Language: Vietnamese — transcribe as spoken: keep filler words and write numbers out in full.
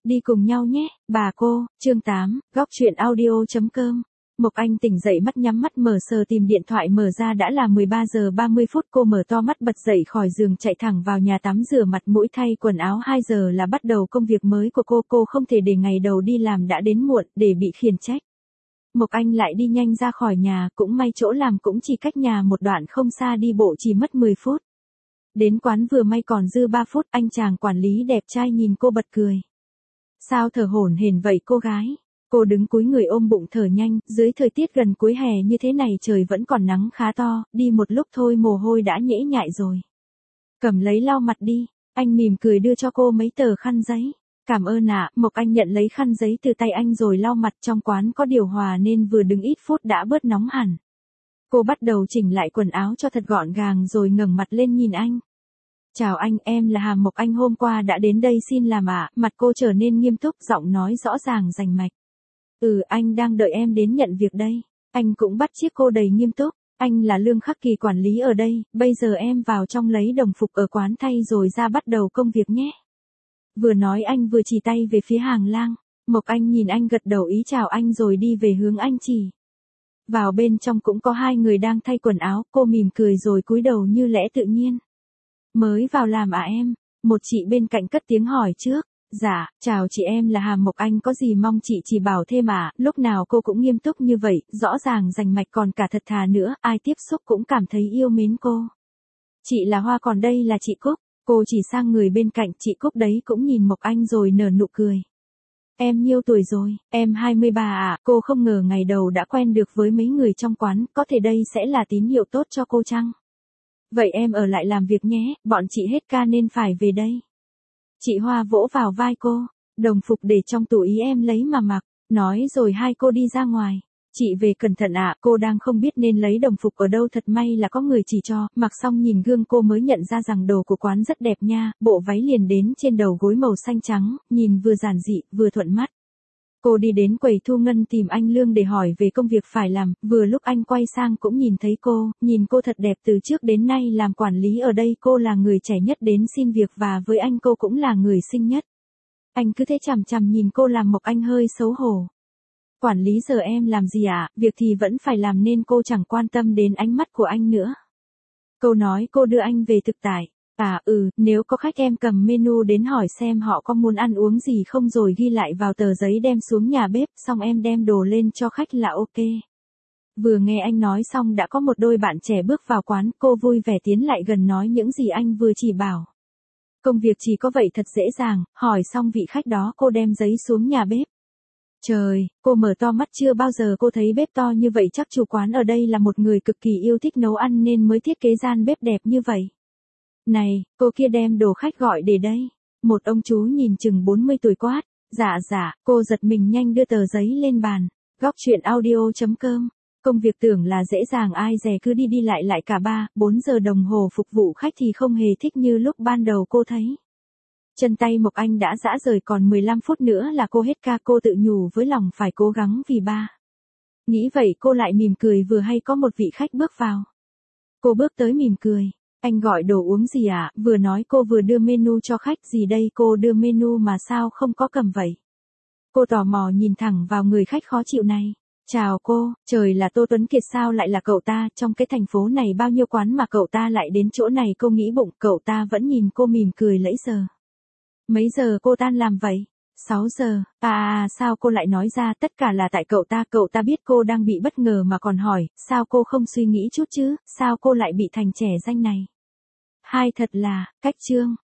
đi cùng nhau nhé, bà cô, chương tám, góc truyện audio.com. Mộc Anh tỉnh dậy mắt nhắm mắt mở sờ tìm điện thoại mở ra đã là mười ba giờ ba mươi phút, cô mở to mắt bật dậy khỏi giường chạy thẳng vào nhà tắm rửa mặt mũi thay quần áo, hai giờ là bắt đầu công việc mới của cô, cô không thể để ngày đầu đi làm đã đến muộn để bị khiển trách. Mộc Anh lại đi nhanh ra khỏi nhà, cũng may chỗ làm cũng chỉ cách nhà một đoạn không xa, đi bộ chỉ mất mười phút. Đến quán vừa may còn dư ba phút, anh chàng quản lý đẹp trai nhìn cô bật cười. Sao thở hổn hển vậy cô gái? Cô đứng cúi người ôm bụng thở nhanh, dưới thời tiết gần cuối hè như thế này trời vẫn còn nắng khá to, đi một lúc thôi mồ hôi đã nhễ nhại rồi. Cầm lấy lau mặt đi, anh mỉm cười đưa cho cô mấy tờ khăn giấy. Cảm ơn ạ, Mộc Anh nhận lấy khăn giấy từ tay anh rồi lau mặt, trong quán có điều hòa nên vừa đứng ít phút đã bớt nóng hẳn. Cô bắt đầu chỉnh lại quần áo cho thật gọn gàng rồi ngẩng mặt lên nhìn anh. Chào anh, em là Hà Mộc Anh hôm qua đã đến đây xin làm ạ, mặt cô trở nên nghiêm túc, giọng nói rõ ràng rành mạch. Ừ, anh đang đợi em đến nhận việc đây. Anh cũng bắt chiếc cô đầy nghiêm túc. Anh là Lương Khắc Kỳ, quản lý ở đây, bây giờ em vào trong lấy đồng phục ở quán thay rồi ra bắt đầu công việc nhé. Vừa nói anh vừa chỉ tay về phía hàng lang. Mộc Anh nhìn anh gật đầu ý chào anh rồi đi về hướng anh chỉ. Vào bên trong cũng có hai người đang thay quần áo, cô mỉm cười rồi cúi đầu như lẽ tự nhiên. Mới vào làm à em? Một chị bên cạnh cất tiếng hỏi trước. Dạ, chào chị, em là Hà Mộc Anh, có gì mong chị chỉ bảo thêm à? Lúc nào cô cũng nghiêm túc như vậy, rõ ràng rành mạch còn cả thật thà nữa, ai tiếp xúc cũng cảm thấy yêu mến cô. Chị là Hoa, còn đây là chị Cúc. Cô chỉ sang người bên cạnh, chị Cúc đấy cũng nhìn Mộc Anh rồi nở nụ cười. Em nhiêu tuổi rồi? Em hai mươi ba ạ. Cô không ngờ ngày đầu đã quen được với mấy người trong quán, có thể đây sẽ là tín hiệu tốt cho cô chăng? Vậy em ở lại làm việc nhé, bọn chị hết ca nên phải về đây. Chị Hoa vỗ vào vai cô, đồng phục để trong tủ ý em lấy mà mặc, nói rồi hai cô đi ra ngoài. Chị về cẩn thận ạ, cô đang không biết nên lấy đồng phục ở đâu, thật may là có người chỉ cho, mặc xong nhìn gương cô mới nhận ra rằng đồ của quán rất đẹp nha, bộ váy liền đến trên đầu gối màu xanh trắng, nhìn vừa giản dị, vừa thuận mắt. Cô đi đến quầy thu ngân tìm anh Lương để hỏi về công việc phải làm, vừa lúc anh quay sang cũng nhìn thấy cô, nhìn cô thật đẹp, từ trước đến nay làm quản lý ở đây cô là người trẻ nhất đến xin việc và với anh cô cũng là người xinh nhất. Anh cứ thế chằm chằm nhìn cô làm Mộc Anh hơi xấu hổ. Quản lý giờ em làm gì ạ? À? Việc thì vẫn phải làm nên cô chẳng quan tâm đến ánh mắt của anh nữa. Câu nói cô đưa anh về thực tại. À ừ, nếu có khách em cầm menu đến hỏi xem họ có muốn ăn uống gì không rồi ghi lại vào tờ giấy đem xuống nhà bếp, xong em đem đồ lên cho khách là ok. Vừa nghe anh nói xong đã có một đôi bạn trẻ bước vào quán, cô vui vẻ tiến lại gần nói những gì anh vừa chỉ bảo. Công việc chỉ có vậy thật dễ dàng, hỏi xong vị khách đó cô đem giấy xuống nhà bếp. Trời, cô mở to mắt, chưa bao giờ cô thấy bếp to như vậy, chắc chủ quán ở đây là một người cực kỳ yêu thích nấu ăn nên mới thiết kế gian bếp đẹp như vậy. Này, cô kia đem đồ khách gọi để đây. Một ông chú nhìn chừng bốn mươi tuổi quát. Dạ dạ, cô giật mình nhanh đưa tờ giấy lên bàn. Góc truyện audio.com. Công việc tưởng là dễ dàng, ai dè cứ đi đi lại lại cả ba, bốn giờ đồng hồ phục vụ khách thì không hề thích như lúc ban đầu cô thấy. Chân tay Mộc Anh đã rã rời, còn mười lăm phút nữa là cô hết ca, cô tự nhủ với lòng phải cố gắng vì ba. Nghĩ vậy cô lại mỉm cười, vừa hay có một vị khách bước vào. Cô bước tới mỉm cười. Anh gọi đồ uống gì ạ? À? Vừa nói cô vừa đưa menu cho khách. Gì đây, cô đưa menu mà sao không có cầm vậy? Cô tò mò nhìn thẳng vào người khách khó chịu này. Chào cô, trời, là Tô Tuấn Kiệt sao lại là cậu ta, trong cái thành phố này bao nhiêu quán mà cậu ta lại đến chỗ này, cô nghĩ bụng, cậu ta vẫn nhìn cô mỉm cười lẫy giờ. Mấy giờ cô tan làm vậy? sáu giờ, à, à sao cô lại nói ra, tất cả là tại cậu ta, cậu ta biết cô đang bị bất ngờ mà còn hỏi, sao cô không suy nghĩ chút chứ, sao cô lại bị thành trẻ danh này? Hai thật là, cách trương.